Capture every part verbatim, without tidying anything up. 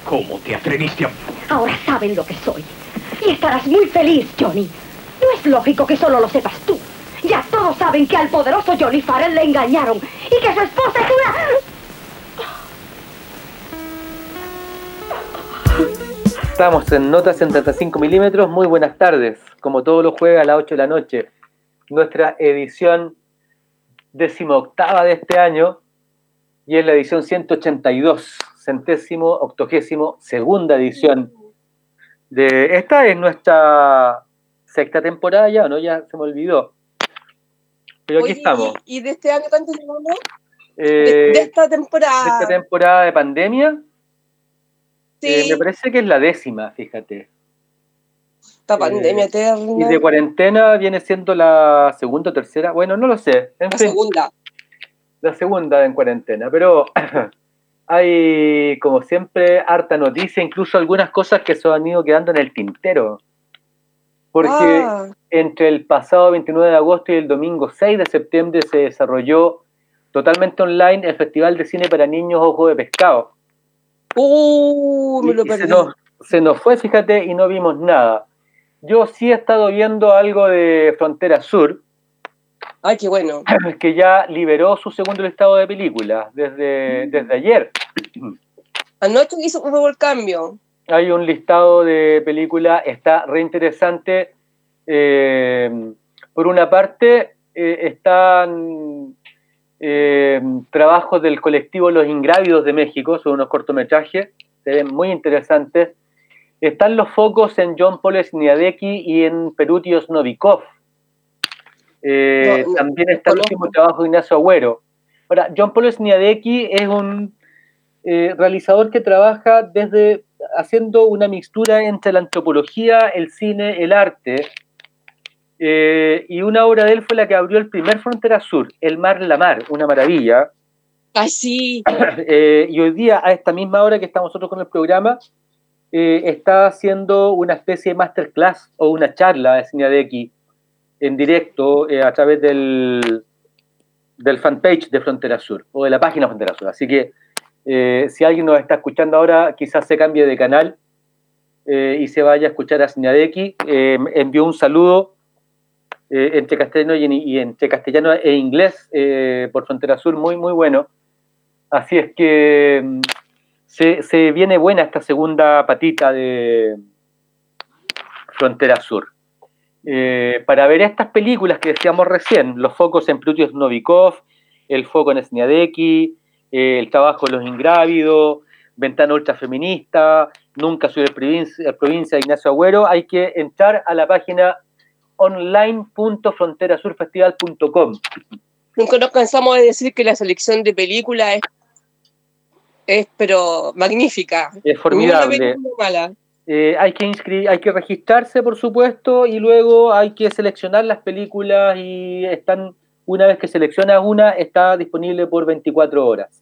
¿Cómo te atreviste a...? Ahora saben lo que soy. Y estarás muy feliz, Johnny. No es lógico que solo lo sepas tú. Ya todos saben que al poderoso Johnny Farrell le engañaron y que su esposa es una... Estamos en Notas en treinta y cinco milímetros. Muy buenas tardes. Como todos los jueves a las ocho de la noche. Nuestra edición decimoctava de este año. Y es la edición ciento ochenta y dos. Centésimo, octogésimo, segunda edición. De, esta es nuestra sexta temporada ya, ¿no? Ya se me olvidó. Pero aquí Oye, estamos. ¿Y de este año cuánto llevamos? Eh, de, de esta temporada. De esta temporada de pandemia. Sí. Eh, me parece que es la décima, fíjate. Esta pandemia eh, eterna. Y de cuarentena viene siendo la segunda o tercera. Bueno, no lo sé. En la fin, segunda. La segunda en cuarentena. Pero hay, como siempre, harta noticia. Incluso algunas cosas que se han ido quedando en el tintero. Porque ah. entre el pasado veintinueve de agosto y el domingo seis de septiembre se desarrolló totalmente online el Festival de Cine para Niños Ojo de Pescado. Uh, me lo y perdí. Se nos, se nos fue, fíjate, y no vimos nada. Yo sí he estado viendo algo de Frontera Sur. Ay, qué bueno. Que ya liberó su segundo listado de películas desde, desde ayer. Anoche hizo hubo el cambio. Hay un listado de películas, está re interesante. Eh, por una parte, eh, están eh, trabajos del colectivo Los Ingrávidos de México, son unos cortometrajes, se ven muy interesantes. Están los focos en John Paul Sniadecki y en Perutios Novikov. Eh, no, no, también está el último trabajo de Ignacio Agüero. Ahora, John Paul Sniadecki es un eh, realizador que trabaja desde haciendo una mixtura entre la antropología, el cine, el arte. Eh, y una obra de él fue la que abrió el primer Frontera Sur, El Mar la Mar, una maravilla. ¡Ay, sí! eh, y hoy día, a esta misma hora que estamos nosotros con el programa, eh, está haciendo una especie de masterclass o una charla de Sniadecki en directo eh, a través del, del fanpage de Frontera Sur o de la página Frontera Sur. Así que eh, si alguien nos está escuchando ahora, quizás se cambie de canal eh, y se vaya a escuchar a Sniadecki. Eh, envió un saludo eh, entre castellano y, y entre castellano e inglés eh, por Frontera Sur, muy, muy bueno. Así es que se, se viene buena esta segunda patita de Frontera Sur. Eh, para ver estas películas que decíamos recién, los focos en Perutios Novikov, el foco en Sniadecki, eh, el trabajo de Los Ingrávidos, Ventana Ultrafeminista, Nunca soy el provincia, el provincia de Ignacio Agüero, hay que entrar a la página online punto frontera sur festival punto com. Nunca nos cansamos de decir que la selección de películas es, es pero magnífica. Es formidable. Ninguna película mala. Eh, hay que inscribir, hay que registrarse, por supuesto, y luego hay que seleccionar las películas y están, una vez que seleccionas una, está disponible por veinticuatro horas.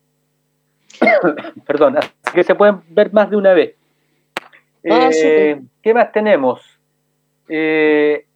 Perdón, así que se pueden ver más de una vez. Ah, Eh, ¿Qué más tenemos? Eh,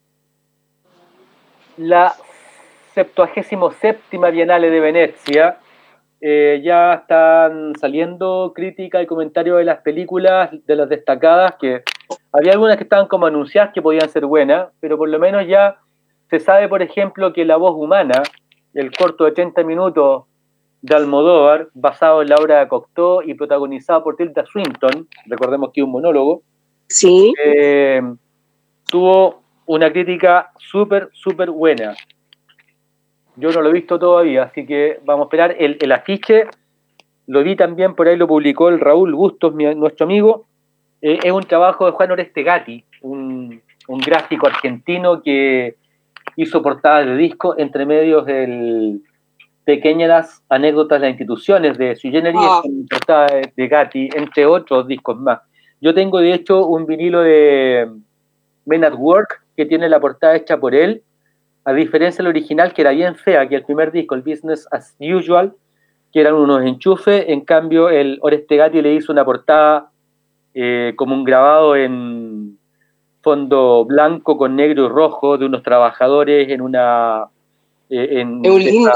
la septuagésimo séptima Bienale de Venecia. Eh, ya están saliendo críticas y comentarios de las películas, de las destacadas, que había algunas que estaban como anunciadas que podían ser buenas, pero por lo menos ya se sabe, por ejemplo, que La Voz Humana, el corto de treinta minutos de Almodóvar, basado en la obra de Cocteau y protagonizado por Tilda Swinton, recordemos que es un monólogo, sí. eh, tuvo una crítica súper, súper buena. Yo no lo he visto todavía, así que vamos a esperar. El, el afiche lo vi también, por ahí lo publicó el Raúl Bustos, mi, nuestro amigo. Eh, es un trabajo de Juan Oreste Gatti, un, un gráfico argentino que hizo portadas de disco entre medios del Pequeñas Anécdotas de las Instituciones de Sui Generis, Ah. portada de, de Gatti, entre otros discos más. Yo tengo, de hecho, un vinilo de Men at Work que tiene la portada hecha por él, a diferencia del original, que era bien fea, que el primer disco, el Business as Usual, que eran unos enchufes. En cambio, el Oreste Gatti le hizo una portada eh, como un grabado en fondo blanco con negro y rojo de unos trabajadores en una eh, en una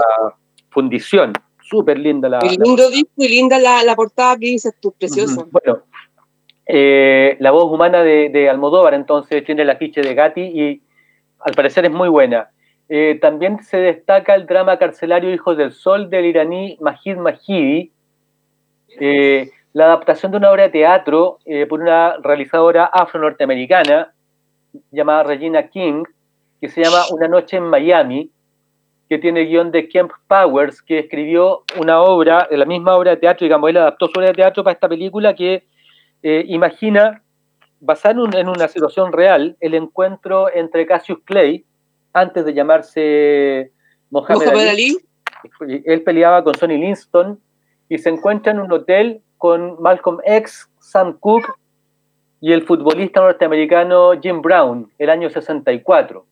fundición. Súper linda la... El lindo la... disco y linda la, la portada que dices tú, preciosa. Bueno, eh, la voz humana de, de Almodóvar, entonces tiene el afiche de Gatti y al parecer es muy buena. Eh, también se destaca el drama carcelario Hijos del Sol del iraní Majid Majidi, eh, la adaptación de una obra de teatro eh, por una realizadora afro-norteamericana llamada Regina King, que se llama Una noche en Miami, que tiene el guión de Kemp Powers, que escribió una obra, la misma obra de teatro, digamos, él adaptó su obra de teatro para esta película que eh, imagina, basada en, un, en una situación real, el encuentro entre Cassius Clay, antes de llamarse Mohamed Muhammad Ali. Ali. Él peleaba con Sonny Liston y se encuentra en un hotel con Malcolm X, Sam Cooke y el futbolista norteamericano Jim Brown, el año sesenta y cuatro.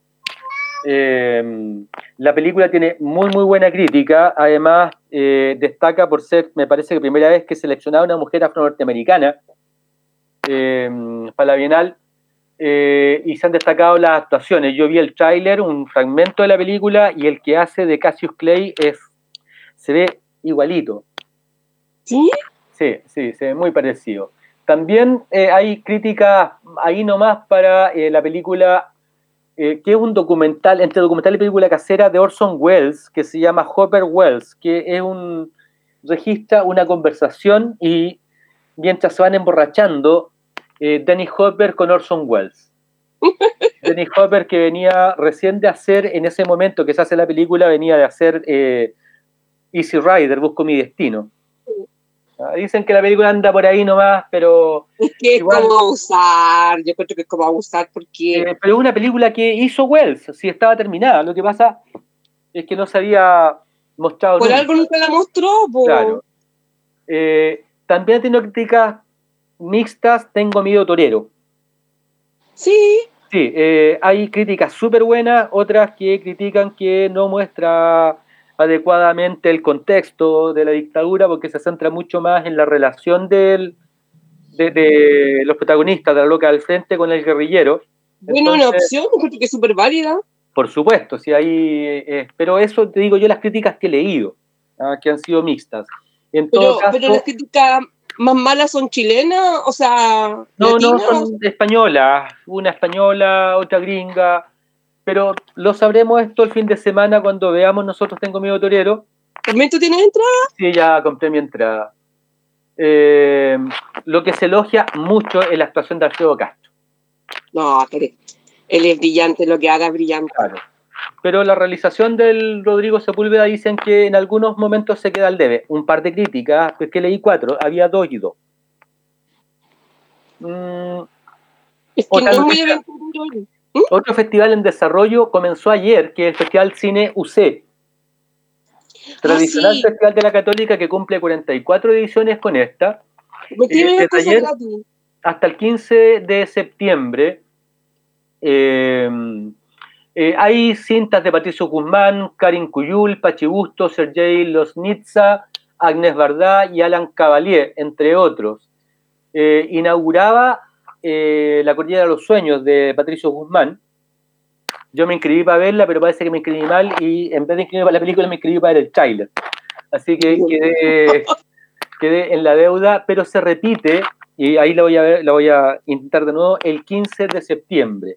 Eh, la película tiene muy muy buena crítica, además eh, destaca por ser, me parece que primera vez que seleccionaba una mujer afro-norteamericana eh, para la Bienal, eh, y se han destacado las actuaciones. Yo vi el tráiler, un fragmento de la película, y el que hace de Cassius Clay es, se ve igualito. ¿Sí? Sí, sí, se ve muy parecido. También eh, hay críticas ahí nomás para eh, la película, eh, que es un documental, entre documental y película casera de Orson Welles, que se llama Hopper Welles, que es un, registra una conversación y mientras se van emborrachando, eh, Dennis Hopper con Orson Welles. Dennis Hopper, que venía recién de hacer, en ese momento que se hace la película, venía de hacer eh, Easy Rider, Busco mi destino. Dicen que la película anda por ahí nomás, pero es que es igual, como abusar, yo creo que es como abusar porque... Eh, pero es una película que hizo Wells, sí estaba terminada. Lo que pasa es que no se había mostrado por nunca. algo nunca la mostró, po. Claro. Eh, también tiene críticas mixtas, Tengo miedo torero. Sí. Sí, eh, hay críticas súper buenas, otras que critican que no muestra adecuadamente el contexto de la dictadura porque se centra mucho más en la relación del, de, de los protagonistas de la loca del frente con el guerrillero. Bueno, una Entonces, opción, creo que es súper válida. por supuesto, sí hay, eh, pero eso te digo yo las críticas que he leído, ¿ah? Que han sido mixtas. En todo Pero, caso, pero las críticas más malas son chilenas, o sea, no, no, latinas. son españolas, una española, otra gringa, pero lo sabremos esto el fin de semana cuando veamos nosotros Tengo miedo torero. ¿También tú tienes entrada? Sí, ya compré mi entrada. Eh, lo que se elogia mucho es la actuación de Alfredo Castro. No, él es brillante, lo que haga es brillante. Claro. Pero la realización del Rodrigo Sepúlveda dicen que en algunos momentos se queda al debe. Un par de críticas, pues que leí cuatro, había dos y dos. Mm, Es que no es muy aventurero. ¿Mm? Otro festival en desarrollo comenzó ayer, que es el Festival Cine U C. Tradicional ah, sí. Festival de la Católica que cumple cuarenta y cuatro ediciones con esta. Me tiene Eh, eh, cosas ayer gratis. hasta el quince de septiembre. Eh, eh, hay cintas de Patricio Guzmán, Karin Cuyul, Pachi Busto, Sergei Losnitsa, Agnès Varda y Alan Cavalier, entre otros. Eh, inauguraba eh, La Cordillera de los Sueños de Patricio Guzmán. Yo me inscribí para verla, pero parece que me inscribí mal y en vez de inscribirme para la película me inscribí para ver el tráiler. Así que quedé, quedé en la deuda, pero se repite, y ahí la voy a ver, la voy a intentar de nuevo, el quince de septiembre.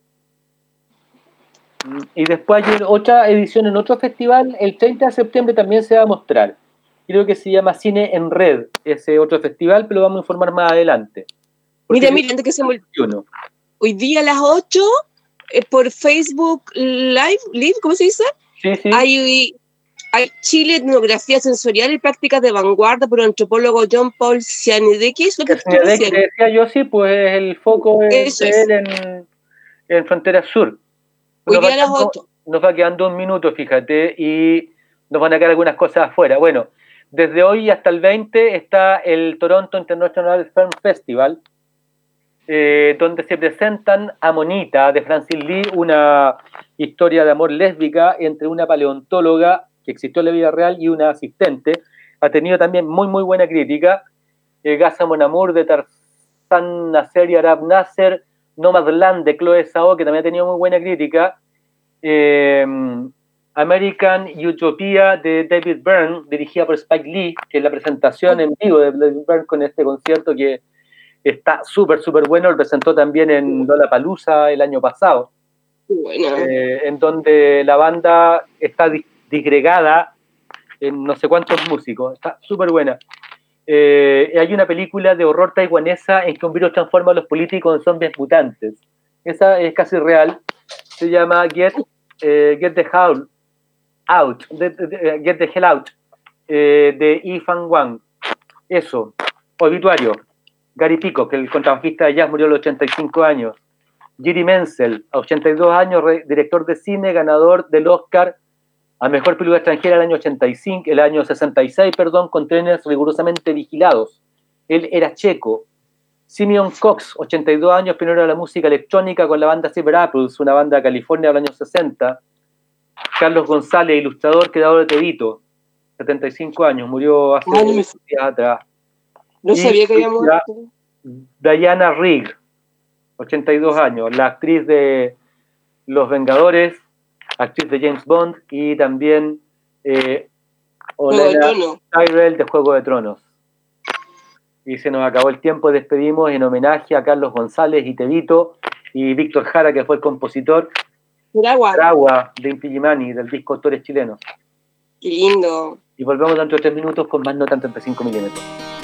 Y después hay otra edición en otro festival, el treinta de septiembre también se va a mostrar. Creo que se llama Cine en Red, ese otro festival, pero lo vamos a informar más adelante. Mira, mira, antes que se me... Hoy día a las ocho, eh, por Facebook Live, Live, ¿cómo se dice? Sí, sí. Hay, hay Chile, etnografía sensorial y prácticas de vanguardia por el antropólogo John Paul Cianedecki. ¿Es lo que tú decía yo, sí, pues el foco es de él en, en Frontera Sur. Hoy Nos día va, a las quedando, ocho. nos va quedando un minuto, fíjate, y nos van a quedar algunas cosas afuera. Bueno, desde hoy hasta el veinte está el Toronto International Film Festival, eh, donde se presentan Amonita, de Francis Lee, una historia de amor lésbica entre una paleontóloga que existió en la vida real y una asistente. Ha tenido también muy, muy buena crítica. Eh, Gaza Mon Amour, de Tarzan Nasser y Arab Nasser, Nomadland, de Chloe Zhao, que también ha tenido muy buena crítica. Eh, American Utopia, de David Byrne, dirigida por Spike Lee, que es la presentación en vivo de David Byrne con este concierto que está súper, súper bueno. Lo presentó también en Lollapalooza el año pasado, Bueno. eh, en donde la banda está dis disgregada en no sé cuántos músicos. Está súper buena. Eh, hay una película de horror taiwanesa en que un virus transforma a los políticos en zombies mutantes. Esa es casi real. Se llama Get, eh, Get the Hell Out, de, de, de, Get the Hell Out, eh, de Yi Fan Wang. Eso. Obituario. Gary Peacock, el contrabajista de jazz, murió a los ochenta y cinco años. Jiri Menzel, a ochenta y dos años, re, director de cine, ganador del Oscar a Mejor Película Extranjera el año ochenta y cinco, el año sesenta y seis, perdón, con trenes rigurosamente vigilados. Él era checo. Simeon Cox, ochenta y dos años, pionero de la música electrónica con la banda Silver Apples, una banda de California del año sesenta. Carlos González, ilustrador, creador de Tevito, setenta y cinco años, murió hace Ay, no me... días atrás. No y sabía que había muerto. Diana Rigg, ochenta y dos años, la actriz de Los Vengadores, actriz de James Bond y también eh, Olenna Tyrell de Juego de Tronos. Y se nos acabó el tiempo, despedimos en homenaje a Carlos González y Tevito y Víctor Jara, que fue el compositor. Agua. Agua de Inti Illimani, del disco Autores Chilenos. Qué lindo. Y volvemos dentro de tres minutos con más Nota en treinta y cinco milímetros.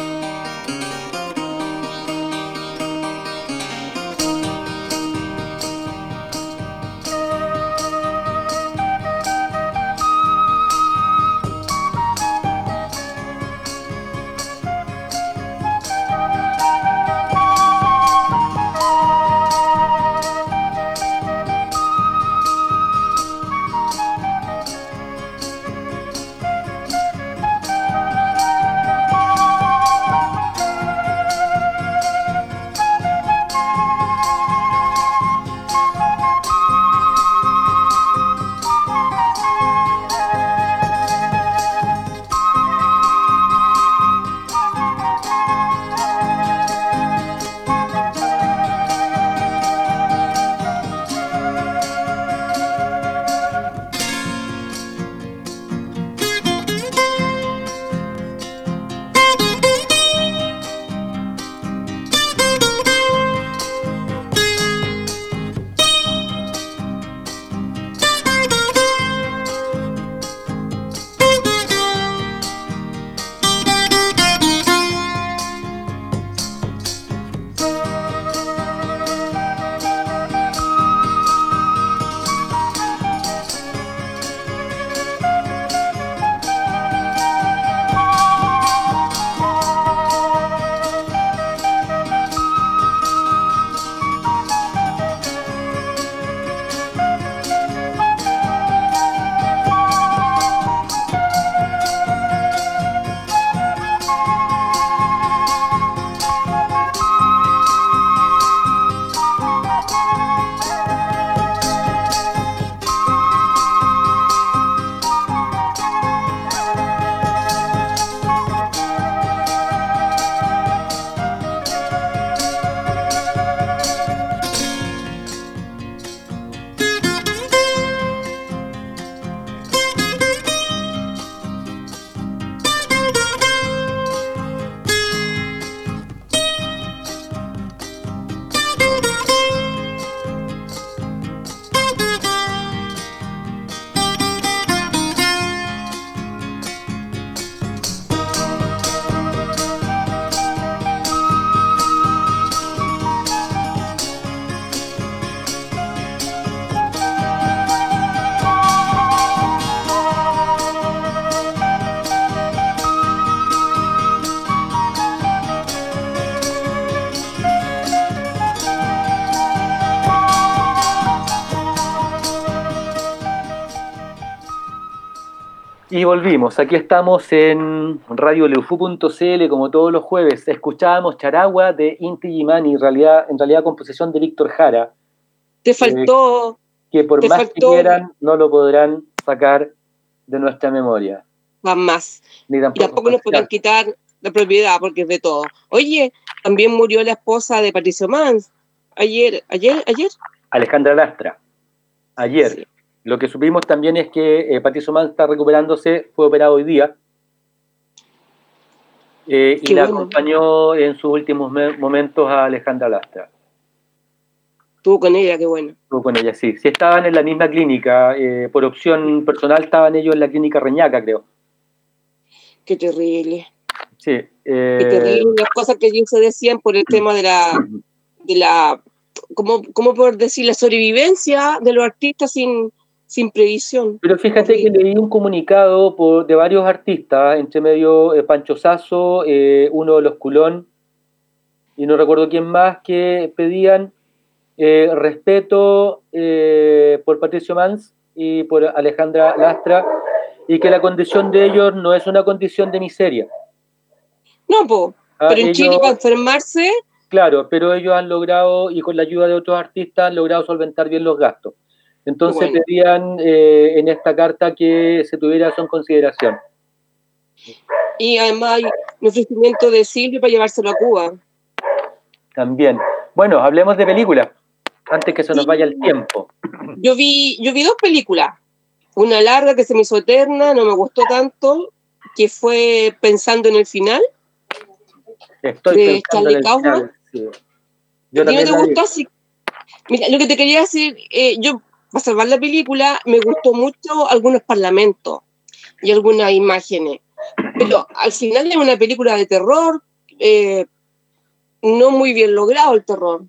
Y volvimos, aquí estamos en radio leufu punto c l como todos los jueves. Escuchábamos Charagua de Inti Illimani, en realidad, en realidad composición de Víctor Jara. Te faltó... Eh, que por te más faltó... que quieran, no lo podrán sacar de nuestra memoria. Jamás. Ni tampoco, y tampoco nos podrán quitar la propiedad porque es de todo. Oye, también murió la esposa de Patricio Mans. Ayer, ayer, ayer. Alejandra Lastra. Ayer. Sí. Lo que supimos también es que eh, Patricio Mans está recuperándose, fue operado hoy día. Eh, y Qué la bueno. acompañó en sus últimos me- momentos a Alejandra Lastra. Estuvo con ella, qué bueno. Estuvo con ella, sí. Sí, estaban en la misma clínica. Eh, por opción personal estaban ellos en la clínica Reñaca, creo. Qué terrible. Sí. Qué Eh, terrible las cosas que ellos se decían por el tema de la, de la, ¿cómo, cómo poder decir? La sobrevivencia de los artistas sin, sin previsión. pero fíjate Horrible. que leí un comunicado por, de varios artistas, entre medio eh, Pancho Sasso, eh, uno de los Culón, y no recuerdo quién más, que pedían eh, respeto eh, por Patricio Mans y por Alejandra Lastra, y que la condición de ellos no es una condición de miseria. No, po, Ah, pero en Chile ellos, para enfermarse, claro, pero ellos han logrado, y con la ayuda de otros artistas, han logrado solventar bien los gastos. Entonces bueno. pedían eh, en esta carta que se tuviera eso en consideración. Y además hay un ofrecimiento de Silvio para llevárselo a Cuba. También. Bueno, hablemos de películas, antes que se nos Sí. vaya el tiempo. Yo vi, yo vi dos películas. Una larga que se me hizo eterna, no me gustó tanto, que fue Pensando en el final, Estoy de pensando en Charlie el Kaufman. final. Sí. Yo ¿A ti no también te la vi. gustó? Así. Mira, lo que te quería decir, eh, yo, para salvar la película, me gustó mucho algunos parlamentos y algunas imágenes. Pero al final es una película de terror, eh, no muy bien logrado el terror.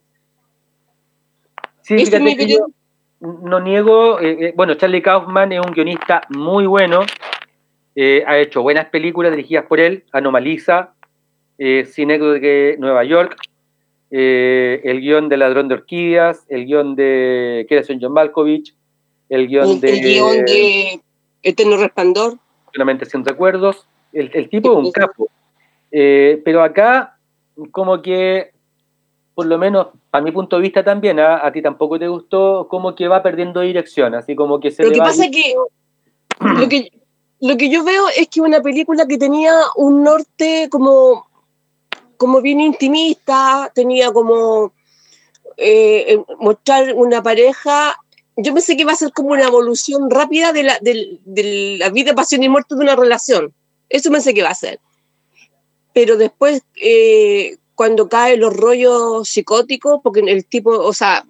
Sí, Ese es fíjate mi que yo veredicto. no niego, eh, eh, bueno, Charlie Kaufman es un guionista muy bueno, eh, ha hecho buenas películas dirigidas por él, Anomaliza, eh, Cine de Nueva York, eh, el guión de Ladrón de Orquídeas, el guión de ¿Qué son John Malkovich? El guión El, el guión de de Eterno Resplandor. Solamente Sin Recuerdos, el, el tipo Que es un capo. Eh, pero acá, como que, por lo menos a mi punto de vista también, ¿ah? A ti tampoco te gustó, como que va perdiendo dirección, así como que se Lo le que va... pasa es que lo que lo que yo veo es que una película que tenía un norte como, como bien intimista, tenía como eh, mostrar una pareja. Yo pensé que iba a ser como una evolución rápida de la, de, de la vida, pasión y muerte de una relación. Eso pensé que iba a ser. Pero después, eh, cuando caen los rollos psicóticos, porque el tipo, o sea,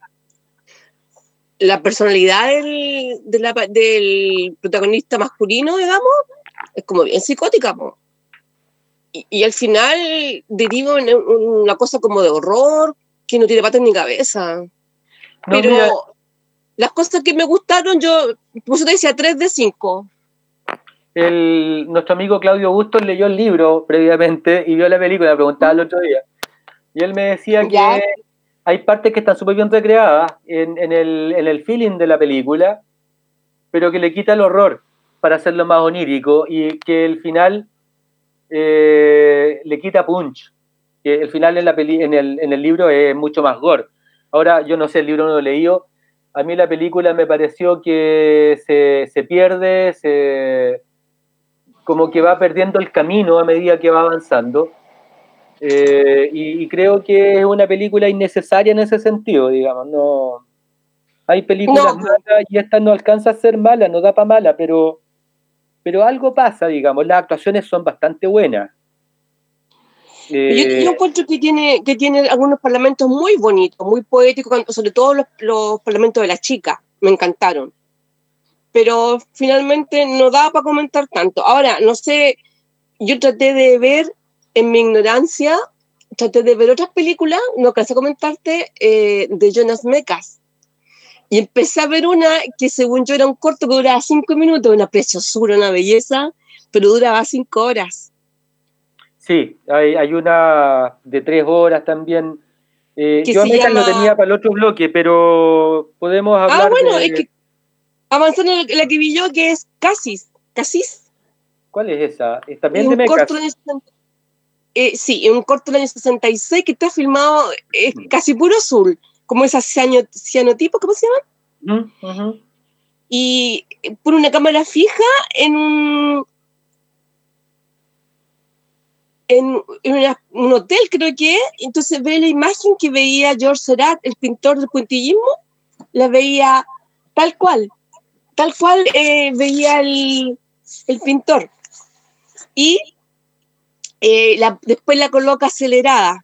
la personalidad del, de la, del protagonista masculino, digamos, es como bien psicótica, po. Y, y al final deriva en una cosa como de horror, que no tiene patas ni cabeza. No, Pero mira, las cosas que me gustaron, yo, por eso te decía tres de cinco. el, nuestro amigo Claudio Bustos leyó el libro previamente y vio la película, me preguntaba el otro día. Y él me decía Ya, que hay partes que están súper bien recreadas en, en, el, en el feeling de la película, pero que le quita el horror para hacerlo más onírico y que el final eh, le quita punch. Que el final en, la peli, en, el, en el libro es mucho más gore. Ahora, yo no sé, el libro no lo he leído. A mí la película me pareció que se, se pierde, se, como que va perdiendo el camino a medida que va avanzando. Eh, y, y creo que es una película innecesaria en ese sentido, digamos. No, hay películas no, po. malas y esta no alcanza a ser mala, no da para mala, pero, pero algo pasa, digamos. Las actuaciones son bastante buenas. Yo, Eh, yo encuentro que tiene, que tiene algunos parlamentos muy bonitos, muy poéticos, sobre todo los, los parlamentos de las chicas, me encantaron. Pero finalmente no daba para comentar tanto. Ahora, no sé, yo traté de ver, en mi ignorancia, traté de ver otras películas, no alcancé a comentarte, eh, de Jonas Mekas. Y empecé a ver una que según yo era un corto que duraba cinco minutos, una preciosura, una belleza, pero duraba cinco horas. sí, hay, hay una de tres horas también. Eh, Que yo a se Mecas lo llama... tenía para el otro bloque, pero podemos Ah, hablar bueno, es de... que avanzando en la que vi yo, que es Casis. Casis. ¿Cuál es esa? ¿Es Es también de un corto Mecas? del año eh, sí, es un corto del año sesenta y seis que está filmado eh, casi puro azul, como esas ciano, cianotipos, ¿cómo se llaman? Uh -huh. Y pone una cámara fija en un en, en una, un hotel, creo que es. Entonces ve la imagen que veía George Seurat, el pintor del puntillismo, la veía tal cual, tal cual eh, veía el, el pintor. Y eh, la, después la coloca acelerada.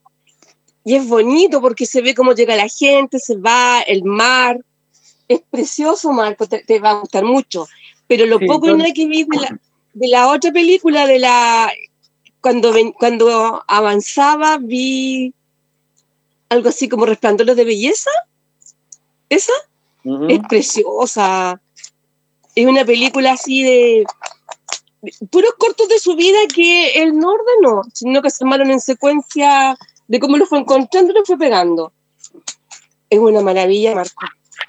Y es bonito porque se ve cómo llega la gente, se va, el mar. Es precioso, Marco, te, te va a gustar mucho. Pero lo Sí, poco yo- y nada que vi de la, de la otra película, de la cuando, ven- cuando avanzaba, vi algo así como Resplandores de Belleza. Esa es Ujú. preciosa. Es una película así de, de puros cortos de su vida que él no ordenó, sino que se armaron en secuencia de cómo lo fue encontrando y lo fue pegando. Es una maravilla, Marco.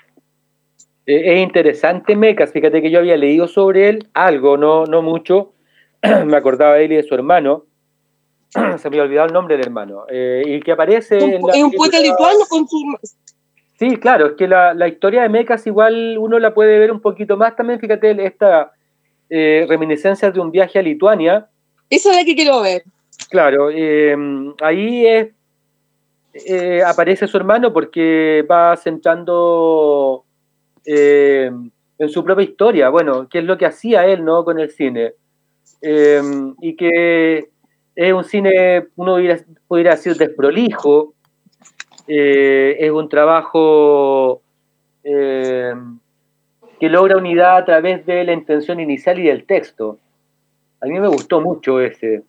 Eh, es interesante Mecas, fíjate que yo había leído sobre él algo, no, no mucho, me acordaba de él y de su hermano, se me había olvidado el nombre del hermano, eh, y que aparece Un- en la es un película. poeta lituano con su... Sí, claro, es que la, la historia de Mecas igual uno la puede ver un poquito más también, fíjate, esta eh, reminiscencias de un viaje a Lituania, Esa es la que quiero ver. claro, eh, ahí es, eh, aparece su hermano porque va centrando eh, en su propia historia, bueno, qué es lo que hacía él, ¿no? Con el cine. Eh, y que es un cine, uno pudiera, pudiera decir, desprolijo, eh, es un trabajo eh, que logra unidad a través de la intención inicial y del texto. A mí me gustó mucho ese.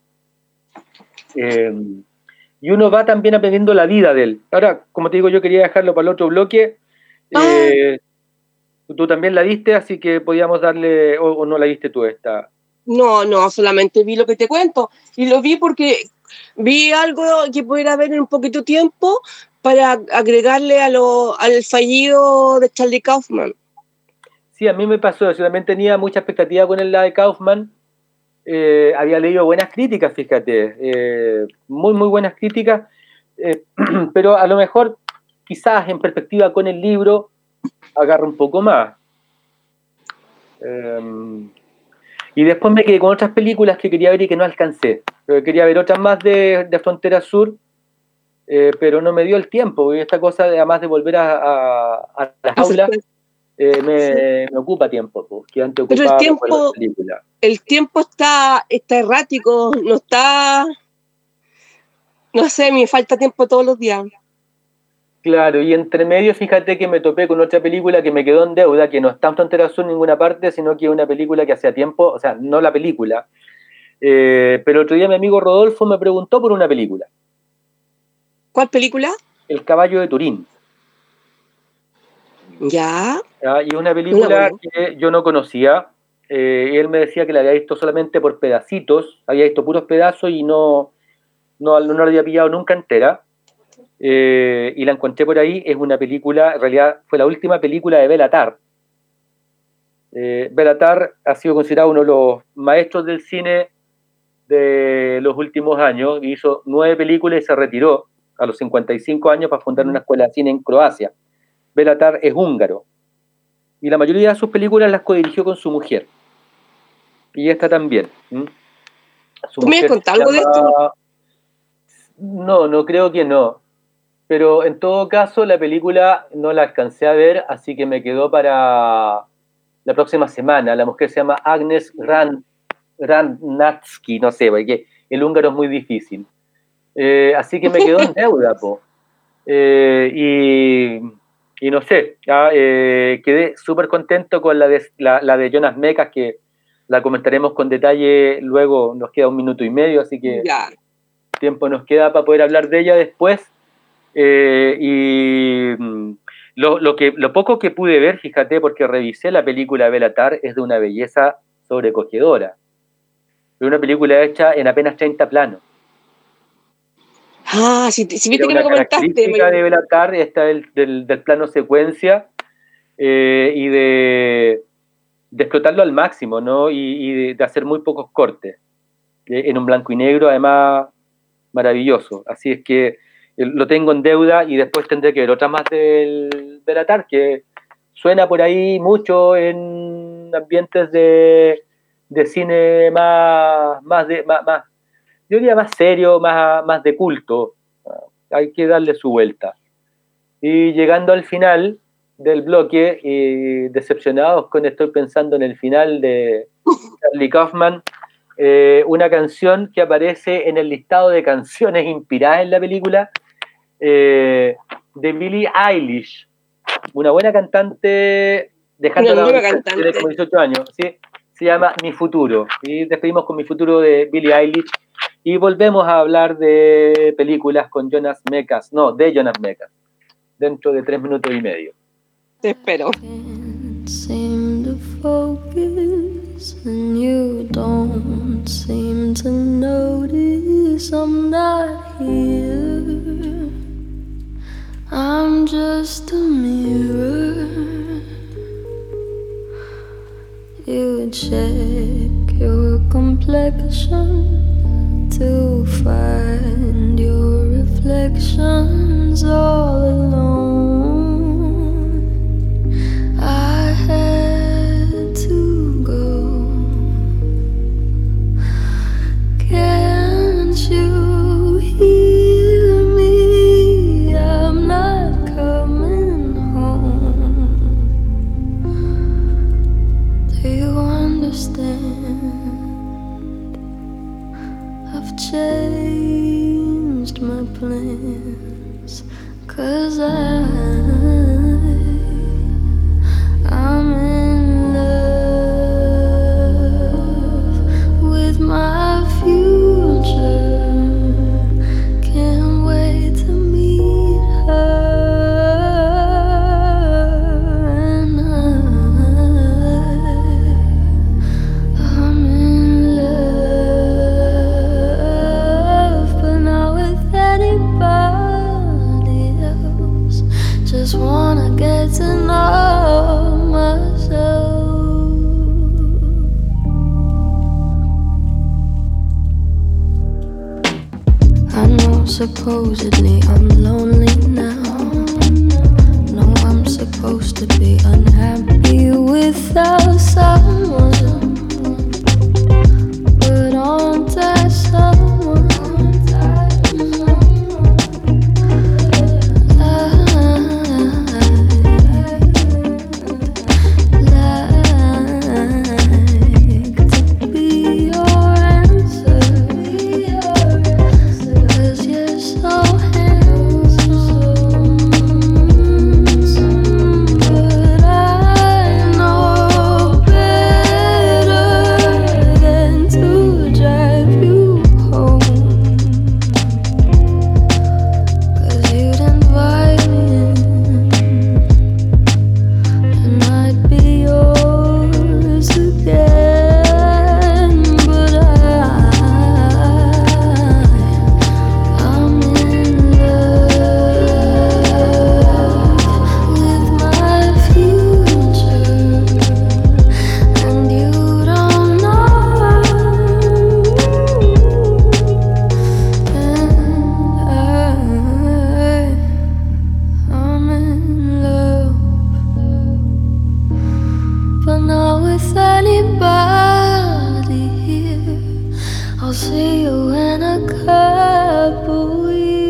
Eh, y uno va también aprendiendo la vida de él. Ahora, como te digo, yo quería dejarlo para el otro bloque. Ah, Eh, tú también la viste, así que podíamos darle, o, o no la viste tú esta. no, no, solamente vi lo que te cuento. Y lo vi porque vi algo que pudiera ver en un poquito tiempo para agregarle a lo, al fallido de Charlie Kaufman. Sí, a mí me pasó, yo también tenía mucha expectativa con el la de Kaufman. Eh, había leído buenas críticas, fíjate, eh, muy, muy buenas críticas, eh, pero a lo mejor, quizás en perspectiva con el libro, agarra un poco más. Eh, y después me quedé con otras películas que quería ver y que no alcancé. Pero quería ver otras más de, de Frontera Sur, eh, pero no me dio el tiempo. Y esta cosa, de, además de volver a, a, a las aulas, Acerca- eh, sí. me, me ocupa tiempo, pues, que antes Pero el ocupaba para ver tiempo, películas. el tiempo está, está errático, no está, no sé, me falta tiempo todos los días. Claro, y entre medio, fíjate que me topé con otra película que me quedó en deuda, que no está en Frontera Sur en ninguna parte, sino que es una película que hacía tiempo, o sea, no la película, eh, pero otro día mi amigo Rodolfo me preguntó por una película, ¿Cuál película? El caballo de Turín. Ya, ¿Ya? Y una no la película conozco. que yo no conocía, eh, él me decía que la había visto solamente por pedacitos, había visto puros pedazos y no, no, no la había pillado nunca entera. Eh, y la encontré por ahí, es una película, en realidad fue la última película de Béla Tarr. Eh, Béla Tarr ha sido considerado uno de los maestros del cine de los últimos años, hizo nueve películas y se retiró a los cincuenta y cinco años para fundar una escuela de cine en Croacia. Béla Tarr es húngaro y la mayoría de sus películas las codirigió con su mujer y esta también. ¿Mm? Su ¿Tú me has mujer se contado algo de esto? llama... No, no creo que no, pero en todo caso la película no la alcancé a ver, así que me quedó para la próxima semana. La mujer se llama Agnes Rand, Randnatsky, no sé, porque el húngaro es muy difícil. Eh, así que me quedó en deuda, po. Eh, y, y no sé, ya, eh, quedé súper contento con la de, la, la de Jonas Mekas, que la comentaremos con detalle luego, nos queda un minuto y medio, así que Ya. tiempo nos queda para poder hablar de ella después. Eh, y mm, lo, lo, que, lo poco que pude ver, fíjate, porque revisé la película de Béla Tarr, es de una belleza sobrecogedora. Es una película hecha en apenas treinta planos. Ah, si, si Era viste que me una comentaste. característica Me- de Béla Tarr, esta del, del, del plano secuencia, eh, y de, de explotarlo al máximo, ¿no? Y, y de, de hacer muy pocos cortes. Eh, en un blanco y negro, además, maravilloso. Así es que eh, lo tengo en deuda y después tendré que ver otra más del Béla Tarr, que suena por ahí mucho en ambientes de, de cine más, más, de, más, más, yo diría más serio, más, más de culto. Hay que darle su vuelta. Y llegando al final del bloque, y decepcionados con estoy pensando en el final de Charlie Kaufman, eh, una canción que aparece en el listado de canciones inspiradas en la película eh, de Billie Eilish, una buena cantante, dejando Una la nueva adolescencia, tiene cantante. como dieciocho años, ¿sí? Se llama Mi Futuro. Y despedimos con Mi Futuro de Billie Eilish y volvemos a hablar de películas con Jonas Mekas, no, de Jonas Mekas, dentro de tres minutos y medio. Te espero. Can't seem to focus, and you don't seem to notice I'm not here. I'm just a mirror. You check your complexion to find your reflections all alone. I had to go. Can't you hear me? I'm not coming home. Do you understand? I've changed my plans, 'cause I, I'm in love with my future. Can't wait to meet her, and I, I'm in love, but not with anybody else. Just wanna get to know myself. I know supposedly I'm lonely now. No, I'm supposed to be unhappy without someone, but aren't I someone? I'd like to be your answer, 'cause you're so handsome. But I know better than to drive you home, 'cause you'd invite me in, and I'd be yours again. But I, I'm in love with my future, and you don't know. And I, I'm in love, but not with anybody here. I'll see you in a couple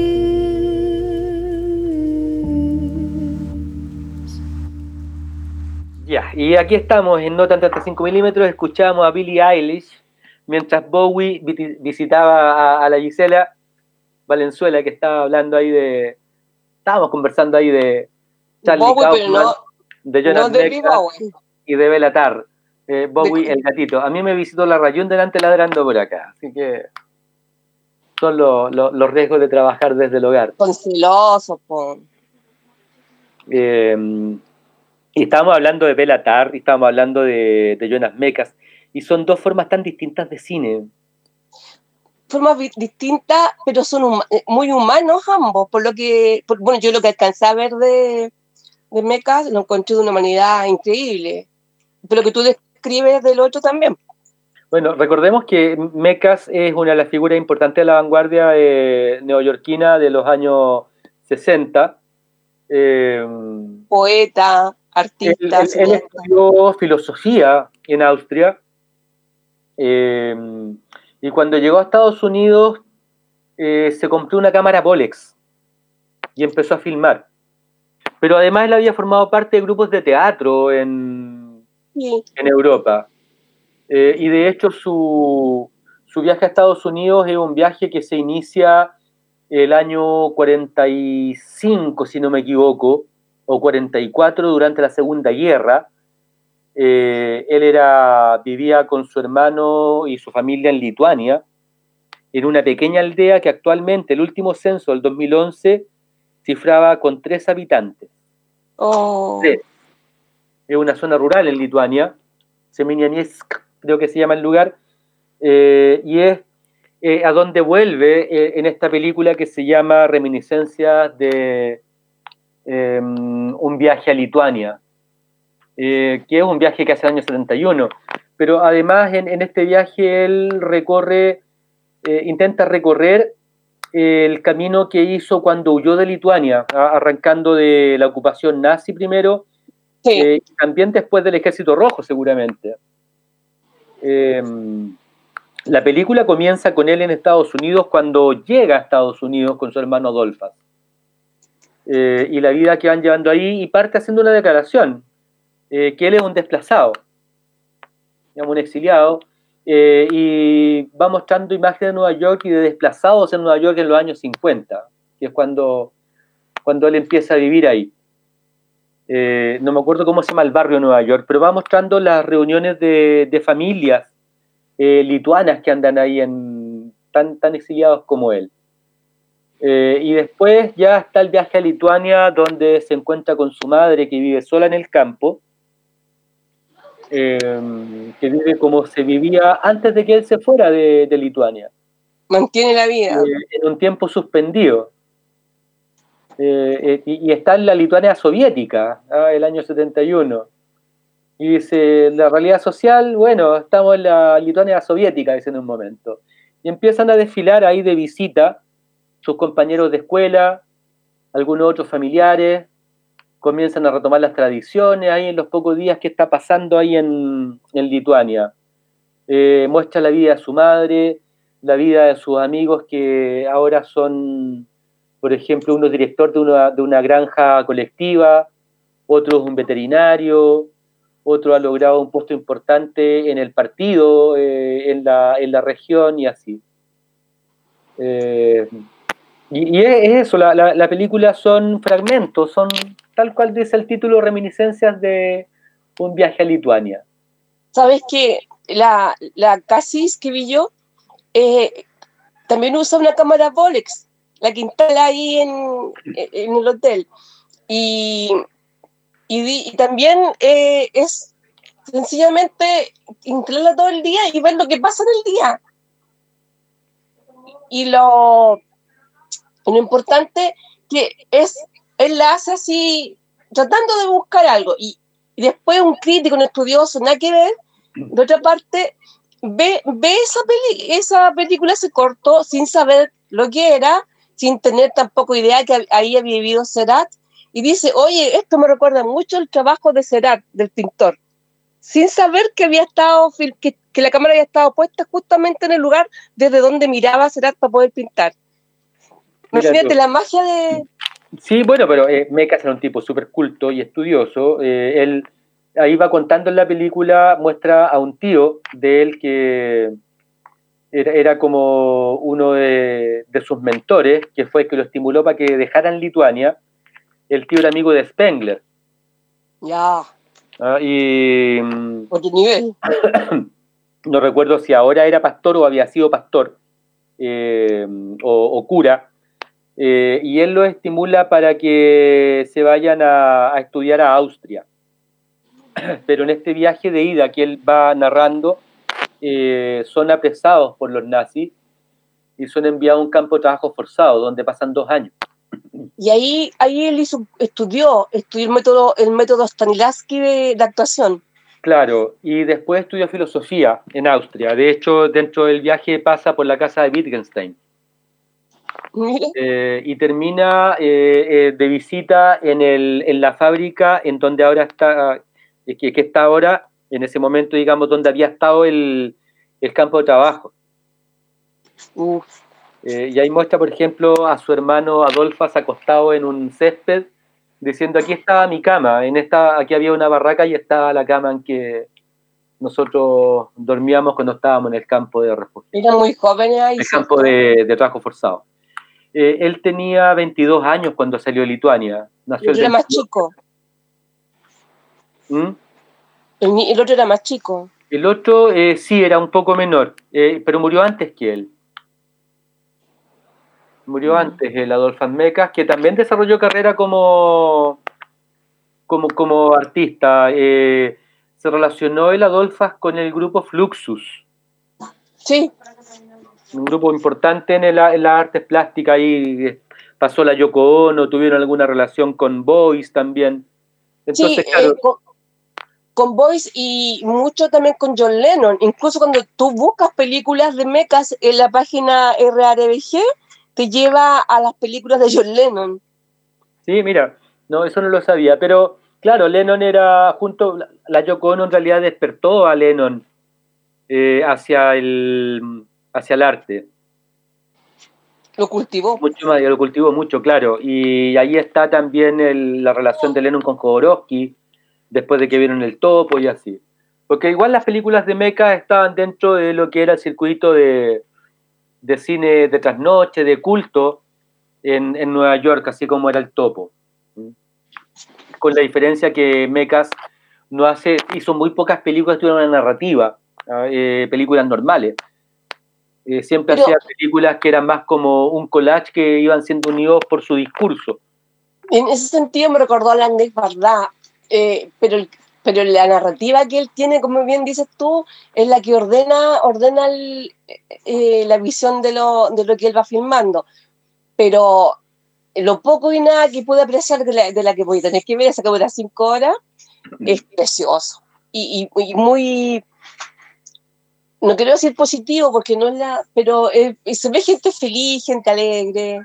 years. Ya, y aquí estamos en Nota treinta y cinco milímetros, escuchamos a Billie Eilish mientras Bowie viti- visitaba a, a la Gisela Valenzuela, que estaba hablando ahí de... Estábamos conversando ahí de Charlie Bowie, pero Kaufman, no, de no Jonas de Mekas Bowie. y de Bela Tarr. Eh, Bowie, De- el gatito. A mí me visitó la Rayón delante ladrando por acá, así que son lo- lo- los riesgos de trabajar desde el hogar. Con celoso, po. Eh, y estábamos hablando de Bela Tarr y estábamos hablando de, de Jonas Mekas, y son dos formas tan distintas de cine. Formas vi- distintas, pero son huma- eh, muy humanos ambos, por lo que, por- bueno, yo lo que alcancé a ver de, de Mecas lo encontré de una manera increíble, pero lo que tú describes del otro también. Bueno, recordemos que Mekas es una de las figuras importantes de la vanguardia eh, neoyorquina de los años sesenta. Eh, Poeta, él, artista, él- él cineasta. estudió filosofía en Austria, eh, y cuando llegó a Estados Unidos eh, se compró una cámara Bolex y empezó a filmar. Pero además él había formado parte de grupos de teatro en, Sí. en Europa. Eh, y de hecho su, su viaje a Estados Unidos es un viaje que se inicia el año cuarenta y cinco, si no me equivoco, o cuarenta y cuatro, durante la Segunda Guerra. Eh, él era, vivía con su hermano y su familia en Lituania, en una pequeña aldea que actualmente, el último censo del dos mil once, cifraba con tres habitantes. Oh. Tres. Es una zona rural en Lituania, Semenianiesk, creo que se llama el lugar, eh, y es eh, a donde vuelve eh, en esta película que se llama Reminiscencias de eh, un viaje a Lituania, eh, que es un viaje que hace el año setenta y uno, pero además en, en este viaje él recorre, eh, intenta recorrer el camino que hizo cuando huyó de Lituania, a, arrancando de la ocupación nazi primero, Sí. eh, y también después del Ejército Rojo seguramente. Eh, la película comienza con él en Estados Unidos cuando llega a Estados Unidos con su hermano Adolfas. Eh, y la vida que van llevando ahí, y parte haciendo una declaración, eh, que él es un desplazado, digamos, un exiliado, eh, y va mostrando imágenes de Nueva York y de desplazados en Nueva York en los años cincuenta, que es cuando, cuando él empieza a vivir ahí. Eh, no me acuerdo cómo se llama el barrio de Nueva York, pero va mostrando las reuniones de, de familias eh, lituanas que andan ahí en, tan, tan exiliados como él. Eh, y después ya está el viaje a Lituania, donde se encuentra con su madre que vive sola en el campo, eh, que vive como se vivía antes de que él se fuera de, de Lituania. Mantiene la vida. Eh, en un tiempo suspendido. Eh, eh, y, y está en la Lituania soviética, ¿ah? El año setenta y uno. Y dice, la realidad social, bueno, estamos en la Lituania soviética, dice en un momento. Y empiezan a desfilar ahí de visita sus compañeros de escuela, algunos otros familiares, comienzan a retomar las tradiciones ahí en los pocos días que está pasando ahí en, en Lituania. Eh, muestra la vida de su madre, la vida de sus amigos que ahora son, por ejemplo, uno es director de una, de una granja colectiva, otro es un veterinario, otro ha logrado un puesto importante en el partido, eh, en, la, en la región y así. Eh, y, y es eso, la, la, la película son fragmentos, son tal cual dice el título, reminiscencias de un viaje a Lituania. ¿Sabes qué? La, la Cassis que vi yo eh, también usa una cámara Bolex, la que instala ahí en, en el hotel. Y, y, y también eh, es sencillamente instalarla todo el día y ver lo que pasa en el día. Y lo, lo importante que es, él la hace así, tratando de buscar algo. Y, y después un crítico, un estudioso, nada que ver, de otra parte, ve, ve esa, peli, esa película, ese corto, sin saber lo que era, sin tener tampoco idea que ahí había vivido Serrat, y dice, oye, esto me recuerda mucho el trabajo de Serrat, del pintor, sin saber que había estado, que, que la cámara había estado puesta justamente en el lugar desde donde miraba Serrat para poder pintar. Imagínate la magia de... Sí, bueno, pero eh, Mekas era un tipo súper culto y estudioso. Eh, él ahí va contando en la película, muestra a un tío de él que era, era como uno de, de sus mentores, que fue el que lo estimuló para que dejaran Lituania. El tío era amigo de Spengler. Ya. ¿Ah? Y ¿Otro nivel? no recuerdo si ahora era pastor o había sido pastor eh, o, o cura. Eh, y él lo estimula para que se vayan a, a estudiar a Austria. Pero en este viaje de ida que él va narrando, eh, son apresados por los nazis y son enviados a un campo de trabajo forzado, donde pasan dos años. Y ahí, ahí él hizo, estudió, estudió el método, el método Stanislavski de, de actuación. Claro, y después estudió filosofía en Austria. De hecho, dentro del viaje pasa por la casa de Wittgenstein. Eh, y termina eh, eh, de visita en, el, en la fábrica en donde ahora está, eh, que, que está ahora, en ese momento, digamos, donde había estado el, el campo de trabajo. Eh, y ahí muestra, por ejemplo, a su hermano Adolfas acostado en un césped, diciendo, aquí estaba mi cama, en esta, aquí había una barraca y estaba la cama en que, nosotros dormíamos cuando estábamos en el campo de refugio. Era muy joven ahí. El campo de, de trabajo forzado. Eh, él tenía veintidós años cuando salió de Lituania. Nació el otro era más chico. ¿Mm? El, el otro era más chico. El otro eh, sí, era un poco menor, eh, pero murió antes que él. Murió mm. antes el Adolfas Mekas, que también desarrolló carrera como, como, como artista. Eh, se relacionó el Adolfas con el grupo Fluxus. Sí. Un grupo importante en, el, en las artes plásticas. Ahí pasó la Yoko Ono, tuvieron alguna relación con Boyce también. Entonces, sí, claro, eh, con, con Boyce y mucho también con John Lennon. Incluso cuando tú buscas películas de Mekas en la página R A R B G, te lleva a las películas de John Lennon. Sí, mira, no, eso no lo sabía, pero claro, Lennon era junto, la Yoko Ono en realidad despertó a Lennon eh, hacia el hacia el arte. Lo cultivó. Mucho más, lo cultivó mucho, claro. Y ahí está también el, la relación de Lennon con Jodorowsky, después de que vieron El Topo y así. Porque igual las películas de Mekas estaban dentro de lo que era el circuito de, de cine de trasnoche, de culto, en, en Nueva York, así como era El Topo. Con la diferencia que Mekas no hace, hizo muy pocas películas que tuvieron una narrativa, eh, películas normales. Eh, siempre pero, hacía películas que eran más como un collage que iban siendo unidos por su discurso. En ese sentido me recordó a Landis Bardá, eh, pero, pero la narrativa que él tiene, como bien dices tú, es la que ordena, ordena el, eh, la visión de lo, de lo que él va filmando. Pero lo poco y nada que pude apreciar de la, de la que voy a tener que ver, esa que dura cinco horas, es precioso. Y, y, y muy... No quiero decir positivo porque no es la, pero eh, se ve gente feliz, gente alegre.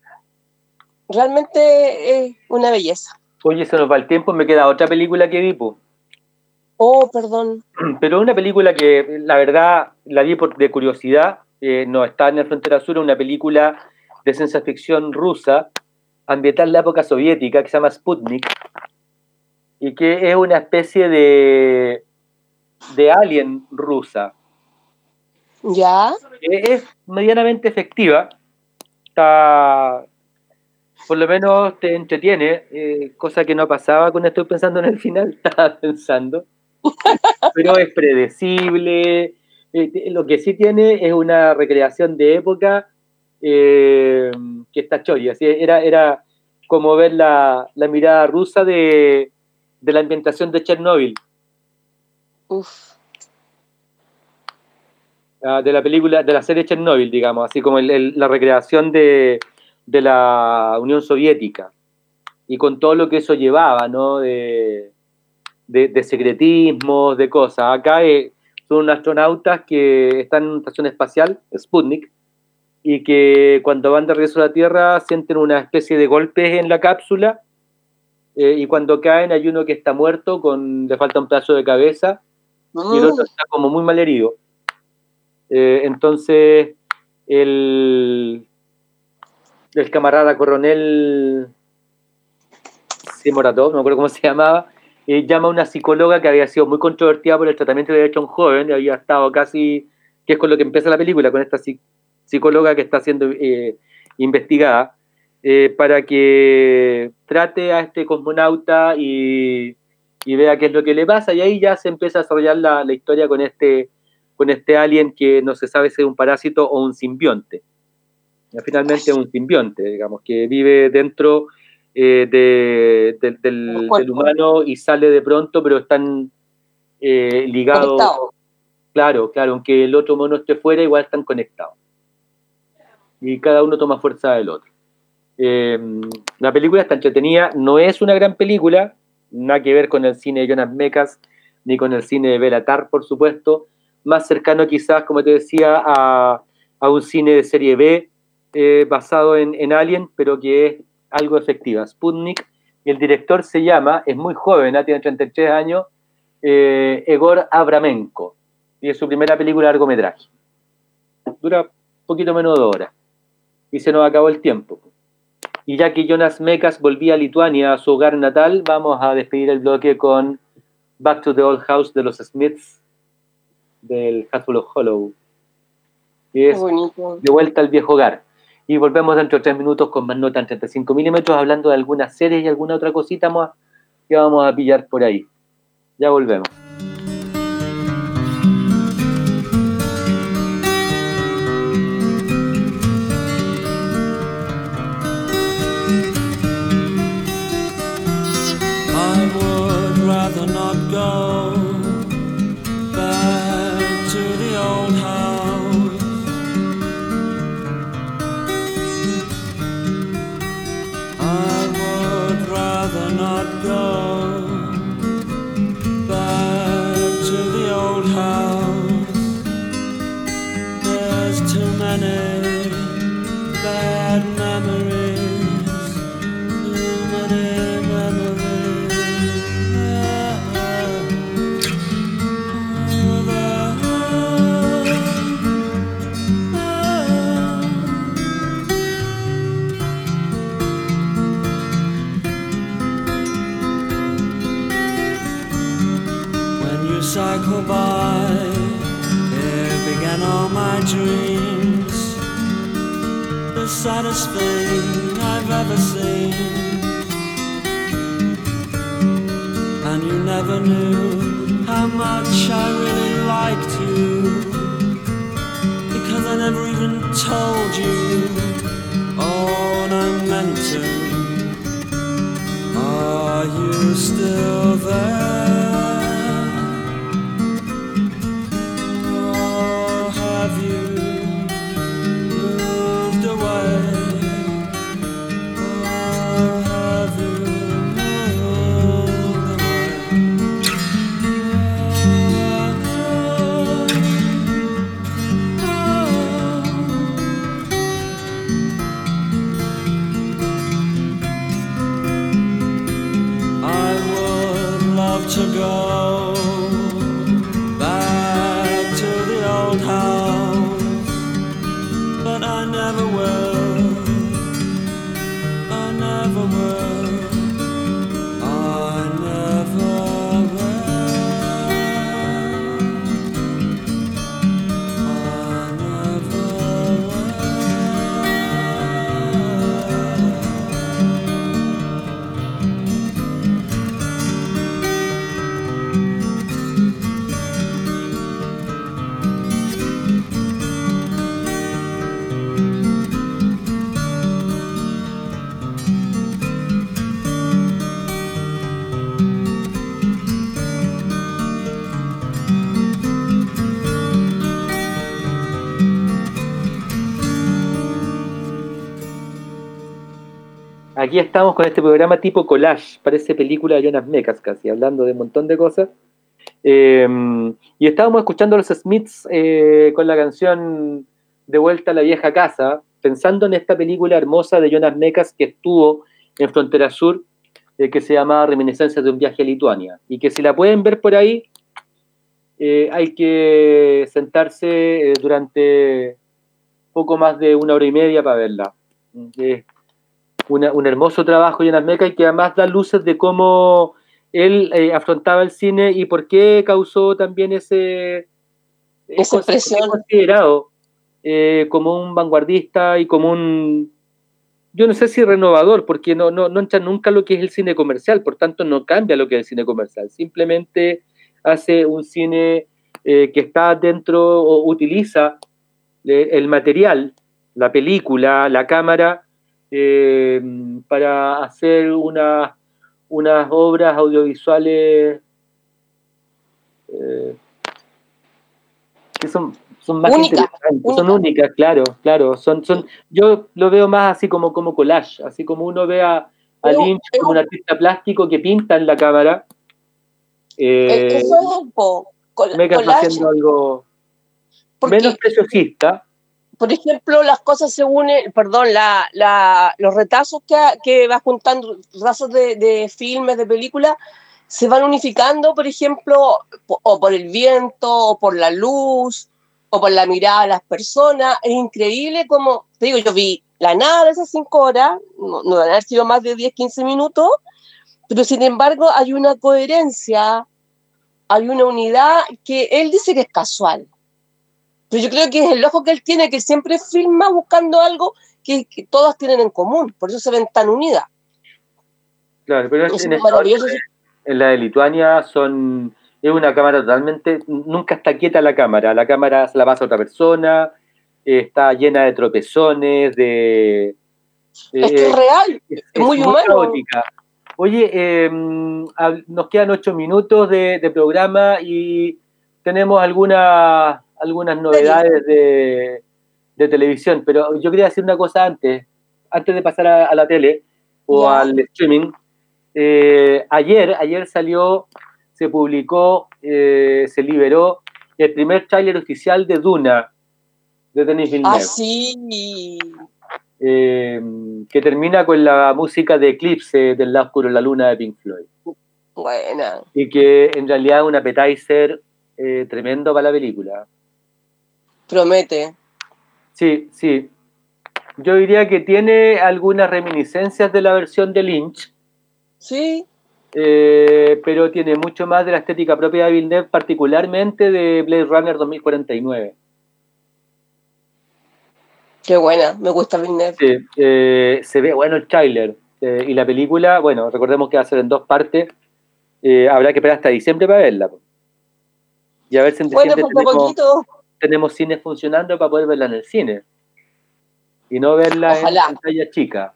Realmente es una belleza. Oye, se nos va el tiempo, me queda otra película que vi, po. Oh, perdón. Pero una película que la verdad la vi por, de curiosidad, eh, no está en la Frontera Sur, una película de ciencia ficción rusa, ambiental en la época soviética, que se llama Sputnik, y que es una especie de, de alien rusa. ¿Ya? Es medianamente efectiva, está, por lo menos te entretiene, eh, cosa que no pasaba cuando estoy pensando en el final, estaba pensando, pero es predecible, eh, lo que sí tiene es una recreación de época eh, que está chori, así era, era como ver la, la mirada rusa de, de la ambientación de Chernóbil. Uf. De la película, de la serie Chernóbil, digamos, así como el, el, la recreación de, de la Unión Soviética y con todo lo que eso llevaba, ¿no? De, de, de secretismo, de cosas. Acá eh, son astronautas que están en una estación espacial, Sputnik, y que cuando van de regreso a la Tierra sienten una especie de golpes en la cápsula eh, y cuando caen hay uno que está muerto, con, le falta un pedazo de cabeza mm. y el otro está como muy mal herido. Eh, entonces el, el camarada coronel Simoratov, no me acuerdo cómo se llamaba, eh, llama a una psicóloga que había sido muy controvertida por el tratamiento que había hecho a un joven, y había estado casi, que es con lo que empieza la película, con esta psicóloga que está siendo eh, investigada, eh, para que trate a este cosmonauta y, y vea qué es lo que le pasa, y ahí ya se empieza a desarrollar la, la historia con este con este alien que no se sabe si es un parásito o un simbionte. Finalmente es un simbionte, digamos, que vive dentro eh, de, de, del, del humano y sale de pronto, pero están eh, ligados. Conectado. Claro, claro, aunque el otro mono esté fuera, igual están conectados. Y cada uno toma fuerza del otro. Eh, la película está entretenida, no es una gran película, nada que ver con el cine de Jonas Mekas, ni con el cine de Béla Tarr, por supuesto, más cercano quizás, como te decía, a, a un cine de serie B eh, basado en, en Alien, pero que es algo efectiva. Sputnik, el director se llama, es muy joven, ¿eh? Tiene treinta y tres años, eh, Egor Abramenko, y es su primera película de largometraje. Dura un poquito menos de dos horas, y se nos acabó el tiempo. Y ya que Jonas Mekas volvía a Lituania, a su hogar natal, vamos a despedir el bloque con Back to the Old House de los Smiths, del Hatfull of Hollow. Y es bonito. De vuelta al viejo hogar. Y volvemos dentro de tres minutos con más nota en treinta y cinco milímetros, hablando de algunas series y alguna otra cosita más que vamos a pillar por ahí. Ya volvemos. I would rather not go back to the old house. I would rather not go back to the old house. There's too many bad memories, too many memories. Cycle by, here began all my dreams, the saddest thing I've ever seen. And you never knew how much I really liked you, because I never even told you all I meant to. Are you still there? To go back to the old house, but I never will, I never will, I never will, I never will. Aquí estamos con este programa tipo collage, parece película de Jonas Mekas casi, hablando de un montón de cosas. Eh, y estábamos escuchando a los Smiths eh, con la canción De vuelta a la vieja casa, pensando en esta película hermosa de Jonas Mekas que estuvo en Frontera Sur, eh, que se llamaba Reminiscencias de un viaje a Lituania, y que si la pueden ver por ahí, eh, hay que sentarse eh, durante poco más de una hora y media para verla. Eh, Una, un hermoso trabajo de Jonas Mekas, y que además da luces de cómo él eh, afrontaba el cine y por qué causó también ese esa presión, considerado eh, como un vanguardista y como un, yo no sé si renovador, porque no, no, no entra nunca lo que es el cine comercial, por tanto no cambia lo que es el cine comercial, simplemente hace un cine eh, que está dentro o utiliza eh, el material, la película, la cámara, Eh, para hacer unas unas obras audiovisuales eh, que son, son más única, interesantes, única. son únicas, claro, claro, son, son, yo lo veo más así como, como collage, así como uno ve a, a Pero, Lynch pero, como un artista plástico que pinta en la cámara, eh, eso es po, col- Mekas collage, haciendo algo porque, menos preciosista. por ejemplo, las cosas se unen, perdón, la, la, los retazos que, que vas juntando, retazos de, de filmes, de películas, se van unificando, por ejemplo, po, o por el viento, o por la luz, o por la mirada de las personas. Es increíble como, te digo, yo vi la nada de esas cinco horas, no, no deben haber sido más de diez, quince minutos, pero sin embargo hay una coherencia hay una unidad que él dice que es casual. Pero yo creo que es el ojo que él tiene, que siempre filma buscando algo que, que todas tienen en común. Por eso se ven tan unidas. Claro, pero Es en, esta maravilloso. otra, en la de Lituania son es una cámara totalmente, nunca está quieta la cámara, la cámara se la pasa a otra persona, eh, está llena de tropezones, de... eh, Es que es real, es, es muy muy humano. caótica. Oye, eh, nos quedan ocho minutos de, de programa y tenemos algunas algunas novedades de, de televisión, pero yo quería decir una cosa antes, antes de pasar a, a la tele o ¿Ya? al streaming. Eh, ayer, ayer salió, se publicó, eh, se liberó el primer tráiler oficial de Duna, de Denis Villeneuve. Ah, sí. Eh, que termina con la música de Eclipse del lado oscuro de la luna de Pink Floyd. Buena. Y que en realidad es un appetizer eh, tremendo para la película. Promete. Sí, sí. Yo diría que tiene algunas reminiscencias de la versión de Lynch. Sí. Eh, pero tiene mucho más de la estética propia de Villeneuve, particularmente de Blade Runner dos mil cuarenta y nueve. Qué buena, me gusta Villeneuve. Sí, eh, se ve bueno el tráiler. Eh, y la película, bueno, recordemos que va a ser en dos partes. Eh, habrá que esperar hasta diciembre para verla. Y a ver si en Bueno, diciembre falta tenemos, poquito. tenemos cines funcionando para poder verla en el cine. Y no verla Ojalá. en pantalla chica.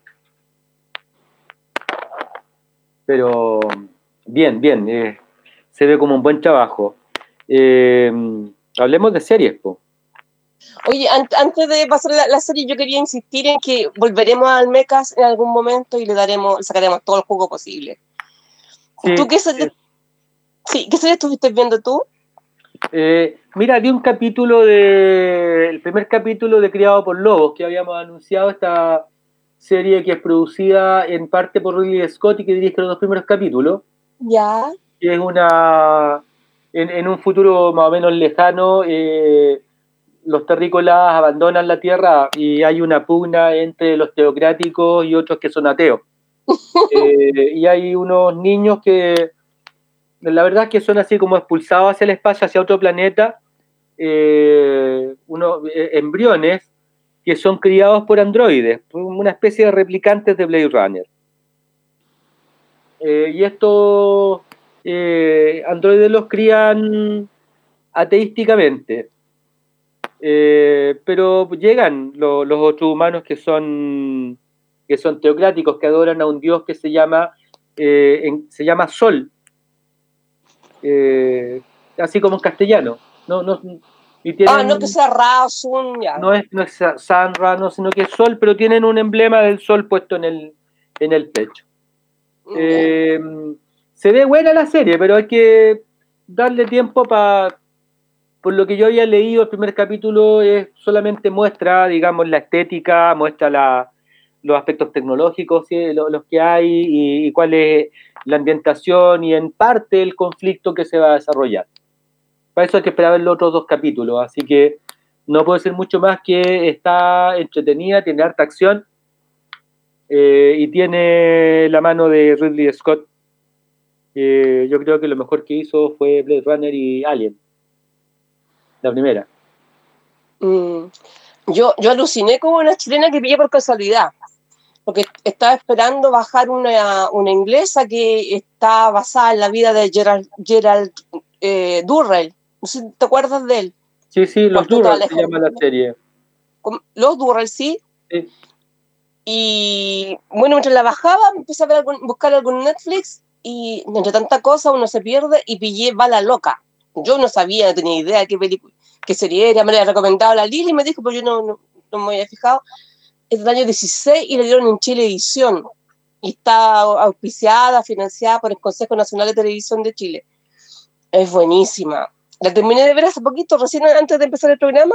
Pero bien, bien. Eh, se ve como un buen trabajo. Eh, hablemos de series, po. Oye, an antes de pasar la, la serie, yo quería insistir en que volveremos al Mecas en algún momento y le daremos, sacaremos todo el jugo posible. Sí, ¿Tú qué serie, eh, sí, ¿qué serie estuviste viendo tú? Eh, mira, vi un capítulo de. El primer capítulo de Criado por Lobos, que habíamos anunciado, esta serie que es producida en parte por Ridley Scott y que dirige los dos primeros capítulos. Ya. Que es una. En, en un futuro más o menos lejano, eh, los terrícolas abandonan la tierra y hay una pugna entre los teocráticos y otros que son ateos. Eh, y hay unos niños que. La verdad es que son así como expulsados hacia el espacio, hacia otro planeta, eh, unos eh, embriones que son criados por androides, una especie de replicantes de Blade Runner. Eh, y estos eh, androides los crían ateísticamente. Eh, pero llegan lo, los otros humanos que son, que son teocráticos, que adoran a un dios que se llama, eh, en, se llama Sol. Eh, así como en castellano. No, no, y tienen, Ah, no que sea Razun, ya. no es, no es Sanra, no, sino que es Sol, pero tienen un emblema del Sol puesto en el, en el pecho. Eh, se ve buena la serie, pero hay que darle tiempo para... Por lo que yo había leído, el primer capítulo es solamente muestra, digamos, la estética, muestra la, los aspectos tecnológicos, ¿sí? los, los que hay y, y cuál es la ambientación y en parte el conflicto que se va a desarrollar. Para eso hay que esperar ver los otros dos capítulos, así que no puedo decir mucho más que está entretenida, tiene harta acción eh, y tiene la mano de Ridley Scott. Eh, yo creo que lo mejor que hizo fue Blade Runner y Alien, la primera. Mm. Yo, yo aluciné con una chilena que pillé por casualidad, porque estaba esperando bajar una, una inglesa que está basada en la vida de Gerald, Gerald eh, Durrell. No sé si te acuerdas de él. Sí, sí, Los Cuarteto Durrell se llama la serie. Los Durrell, sí. Sí. Y bueno, mientras la bajaba, empecé a ver algún, buscar algún Netflix y entre tanta cosa uno se pierde y pillé Bala Loca. Yo no sabía, no tenía idea de qué película, qué serie era, me la había recomendado la Lili y me dijo, pero yo no, no, no me había fijado. Es del año dieciséis y la dieron en Chile Edición. Y está auspiciada, financiada por el Consejo Nacional de Televisión de Chile. Es buenísima. La terminé de ver hace poquito, recién antes de empezar el programa.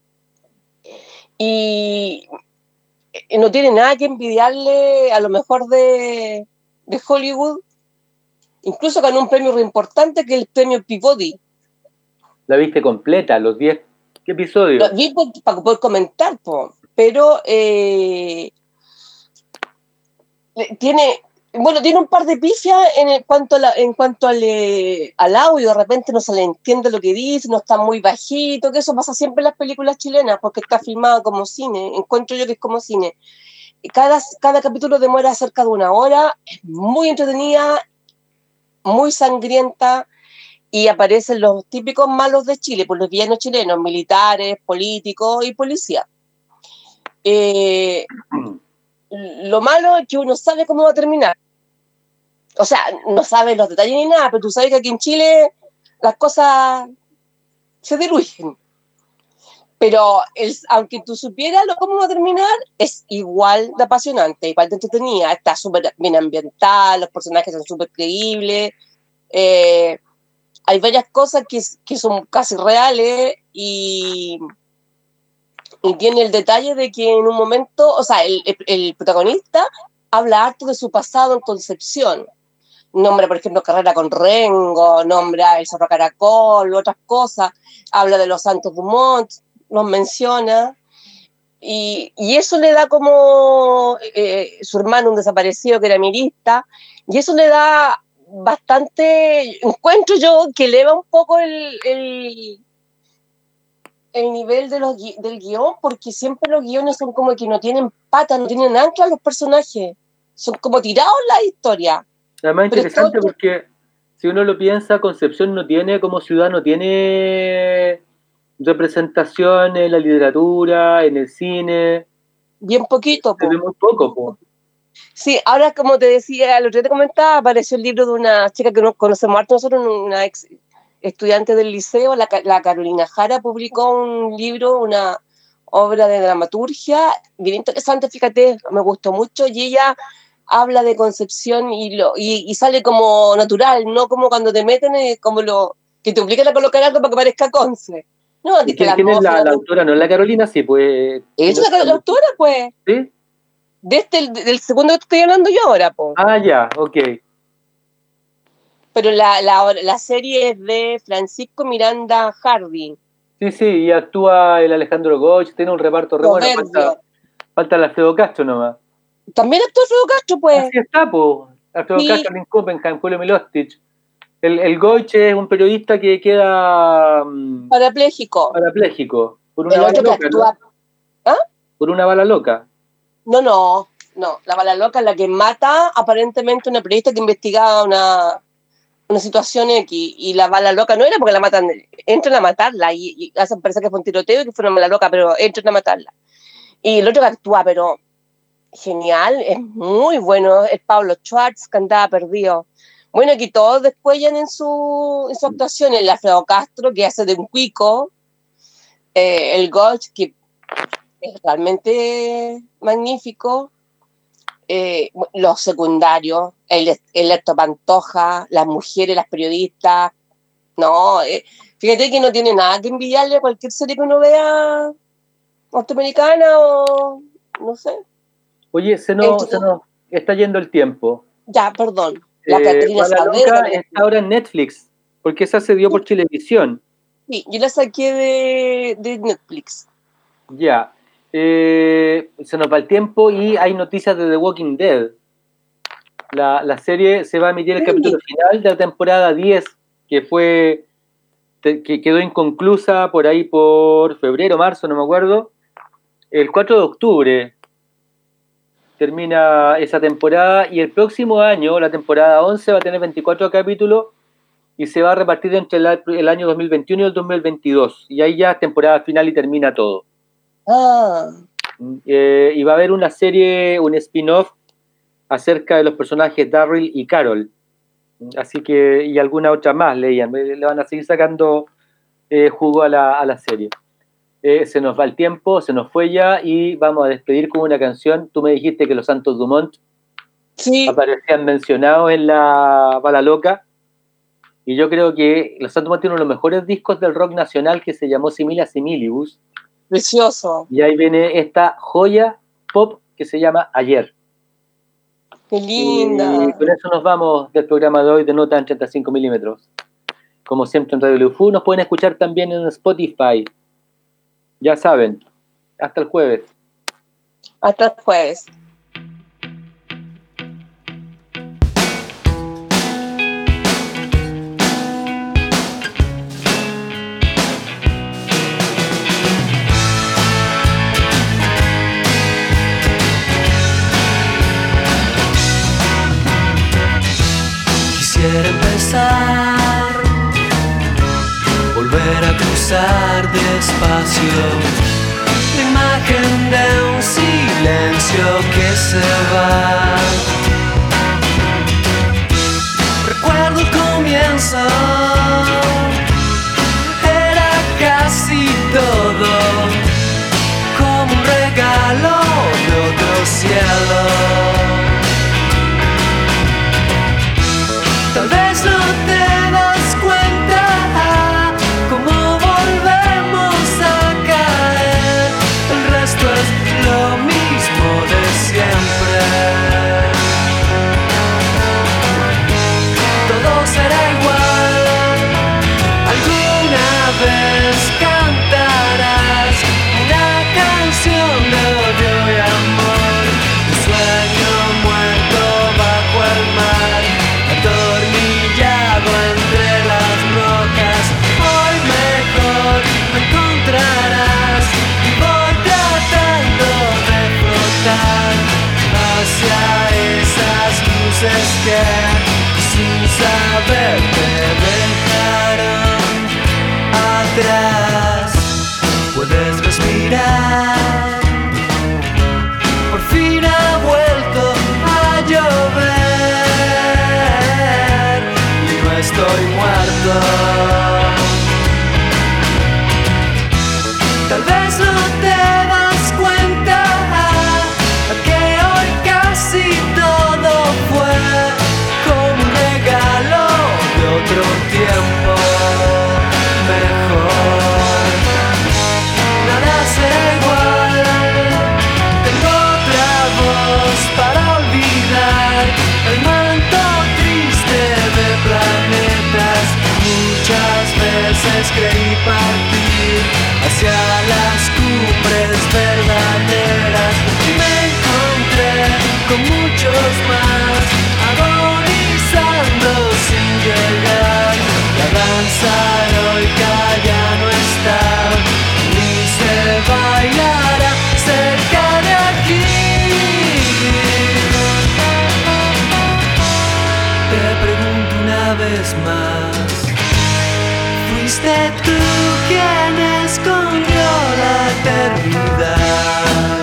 Y no tiene nada que envidiarle a lo mejor de, de Hollywood. Incluso ganó un premio re importante que es el premio Peabody. La viste completa, los diez episodios. Lo vi para poder comentar, po. Pero eh, tiene, Bueno, tiene un par de pifias en el- cuanto, a la- en cuanto al, eh, al audio, de repente no se le entiende lo que dice, no está muy bajito, que eso pasa siempre en las películas chilenas, porque está filmado como cine, encuentro yo que es como cine. Y Cada, cada capítulo demora cerca de una hora, es muy entretenida, muy sangrienta, y aparecen los típicos malos de Chile, pues los villanos chilenos, militares, políticos y policías. Eh, lo malo es que uno sabe cómo va a terminar. O sea, no sabes los detalles ni nada, pero tú sabes que aquí en Chile las cosas se diluyen. Pero el, aunque tú supieras lo, cómo va a terminar, es igual de apasionante, igual de entretenida. Está súper bien ambiental, los personajes son súper creíbles. Eh, hay varias cosas que, que son casi reales y, y tiene el detalle de que en un momento, o sea, el, el, el protagonista habla harto de su pasado en Concepción. Nombra, por ejemplo, Carrera con Rengo, nombra el Cerro Caracol, otras cosas, habla de los Santos Dumont, los menciona, y, y eso le da como eh, su hermano, un desaparecido que era mirista, y eso le da bastante, encuentro yo, que eleva un poco el, el, el nivel de los, del guión, porque siempre los guiones son como que no tienen patas, no tienen ancla los personajes, son como tirados la historia. Además interesante porque si uno lo piensa, Concepción no tiene, como ciudad, no tiene representación en la literatura, en el cine. Bien poquito, po. Se ve muy poco, po. Sí, ahora como te decía, lo que te comentaba, apareció el libro de una chica que nos conocemos harto nosotros, una ex estudiante del liceo, la, la Carolina Jara, publicó un libro, una obra de dramaturgia, bien interesante, fíjate, me gustó mucho, y ella habla de Concepción y, lo, y, y sale como natural, no como cuando te meten, eh, como lo que te obligan a colocar algo para que parezca Conce. No, ¿Y quién, quién es la, la autora? ¿No es la Carolina? Sí, pues. ¿Es la, la, la autora, pues? ¿Sí? De este, del segundo que estoy hablando yo ahora, pues. Ah, ya, ok. Pero la, la, la serie es de Francisco Miranda Hardy. Sí, sí, y actúa el Alejandro Goich, tiene un reparto re bueno, falta, falta el Alfredo Castro nomás. También actúa Alfredo Castro, pues. Así está, pues. Alfredo sí. Castro, Lynn Copenhagen, Julio Milostich. El, el Goich es un periodista que queda um, parapléjico. Parapléjico. Por una el bala otro loca, que actúa. ¿no? ¿Ah? Por una bala loca. No, no, no. La bala loca es la que mata aparentemente una periodista que investigaba una, una situación X. Y la bala loca no era porque la matan, entran a matarla y, y hacen parecer que fue un tiroteo y que fue una bala loca, pero entran a matarla. Y el otro que actúa, pero genial, es muy bueno, es Pablo Schwartz, que andaba perdido. Bueno, aquí todos descuellan en su, en su actuación, el Alfredo Castro, que hace de un cuico, eh, el Goch, que es realmente magnífico, eh, los secundarios, el, el Héctor Pantoja, las mujeres, las periodistas, no, eh, fíjate que no tiene nada que envidiarle a cualquier serie que uno vea norteamericana o no sé. Oye, se nos, se nos está yendo el tiempo. Ya, perdón. La eh, Catrina Saavedra está ahora en Netflix, porque esa se dio por Chilevisión. Sí, yo la saqué de, de Netflix. Ya. Eh, se nos va el tiempo y hay noticias de The Walking Dead. La, la serie se va a emitir el sí. capítulo final de la temporada diez, que fue te, que quedó inconclusa por ahí por febrero, marzo, no me acuerdo. El cuatro de octubre termina esa temporada y el próximo año, la temporada once, va a tener veinticuatro capítulos y se va a repartir entre el, el año dos mil veintiuno y el dos mil veintidós. Y ahí ya temporada final y termina todo. Ah. Eh, y va a haber una serie, un spin-off acerca de los personajes Darryl y Carol. Así que, y alguna otra más, leían. Le van a seguir sacando eh, jugo a la, a la serie. Eh, se nos va el tiempo, se nos fue ya y vamos a despedir con una canción. Tú me dijiste que los Santos Dumont sí. aparecían mencionados en la Bala Loca. Y yo creo que los Santos Dumont tienen uno de los mejores discos del rock nacional que se llamó Similia Similibus. Precioso. Y ahí viene esta joya pop que se llama Ayer. Qué linda. Y con eso nos vamos del programa de hoy de Nota en treinta y cinco milímetros. Como siempre en Radio W F U, nos pueden escuchar también en Spotify. Ya saben, hasta el jueves. Hasta el jueves. quisiera empezar, volver a cruzar despacio la imagen de un silencio que se va. Recuerdo el comienzo, era casi todo como un regalo de otro cielo. Tal vez no te das cuenta cómo volvemos a caer. El resto es lo mismo de siempre. Todo será igual. Alguna vez cantarás una canción de odio y amor. Un sueño muerto bajo el mar, atornillado entre las rocas. Hoy mejor me encontrarás y voy tratando de flotar hacia esas luces que sin saber te dejaron atrás. Puedes respirar, por fin ha vuelto a llover y no estoy muerto. Tal vez no te das cuenta que hoy casi todo fue como un regalo de otro tiempo mejor. Nada será igual. Tengo otra voz para olvidar el manto triste de planetas. Muchas veces creí partir hacia las cumbres verdaderas y me encontré con muchos más agonizando sin llegar. La danza heroica ya no está, ni se bailará cerca de aquí. Te pregunto una vez más, ¿fuiste tú quien escondió la eternidad?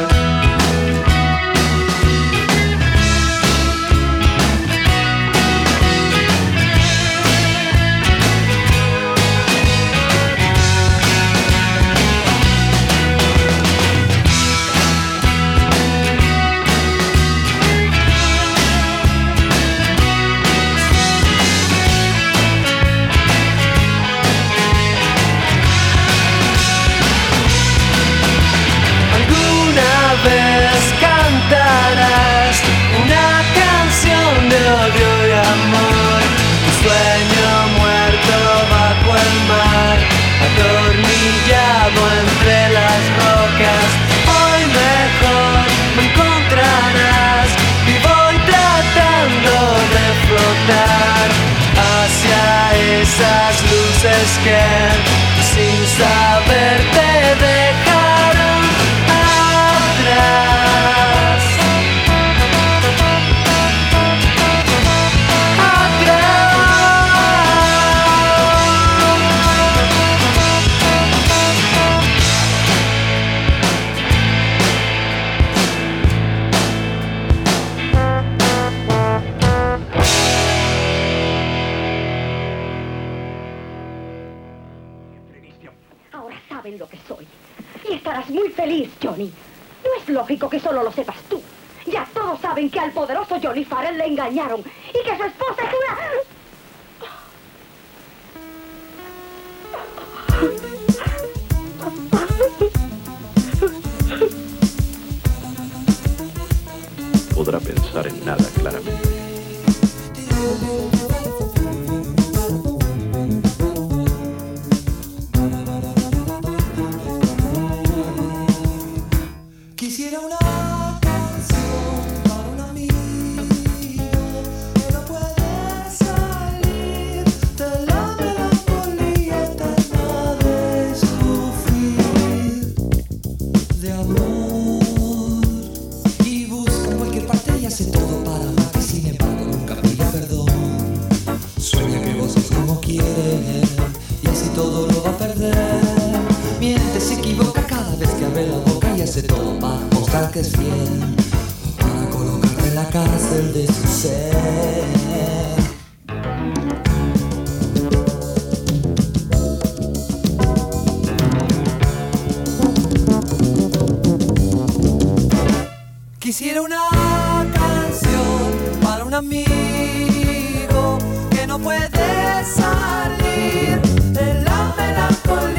Vez cantarás una canción de odio y amor. Un sueño muerto bajo el mar, atornillado entre las rocas. Hoy mejor me encontrarás y voy tratando de flotar hacia esas luces que sin saber te dejaron atrás. Ahora saben lo que soy. Y estarás muy feliz, Johnny. No es lógico que solo lo sepas tú. Ya todos saben que al poderoso Johnny Farrell le engañaron y que su esposa es una... Podrá pensar en nada claramente. Quisiera una canción para un amigo que no puede salir de la melancolía eterna de sufrir de amor y busca en cualquier parte y hace todo para amar y sin embargo nunca pide perdón. todo lo va a perder. Miente, se equivoca cada vez que abre la boca y hace todo para mostrar que es fiel, para colocarte en la cárcel de su ser. Quisiera una canción para un amigo que no puede salir de la melancolía.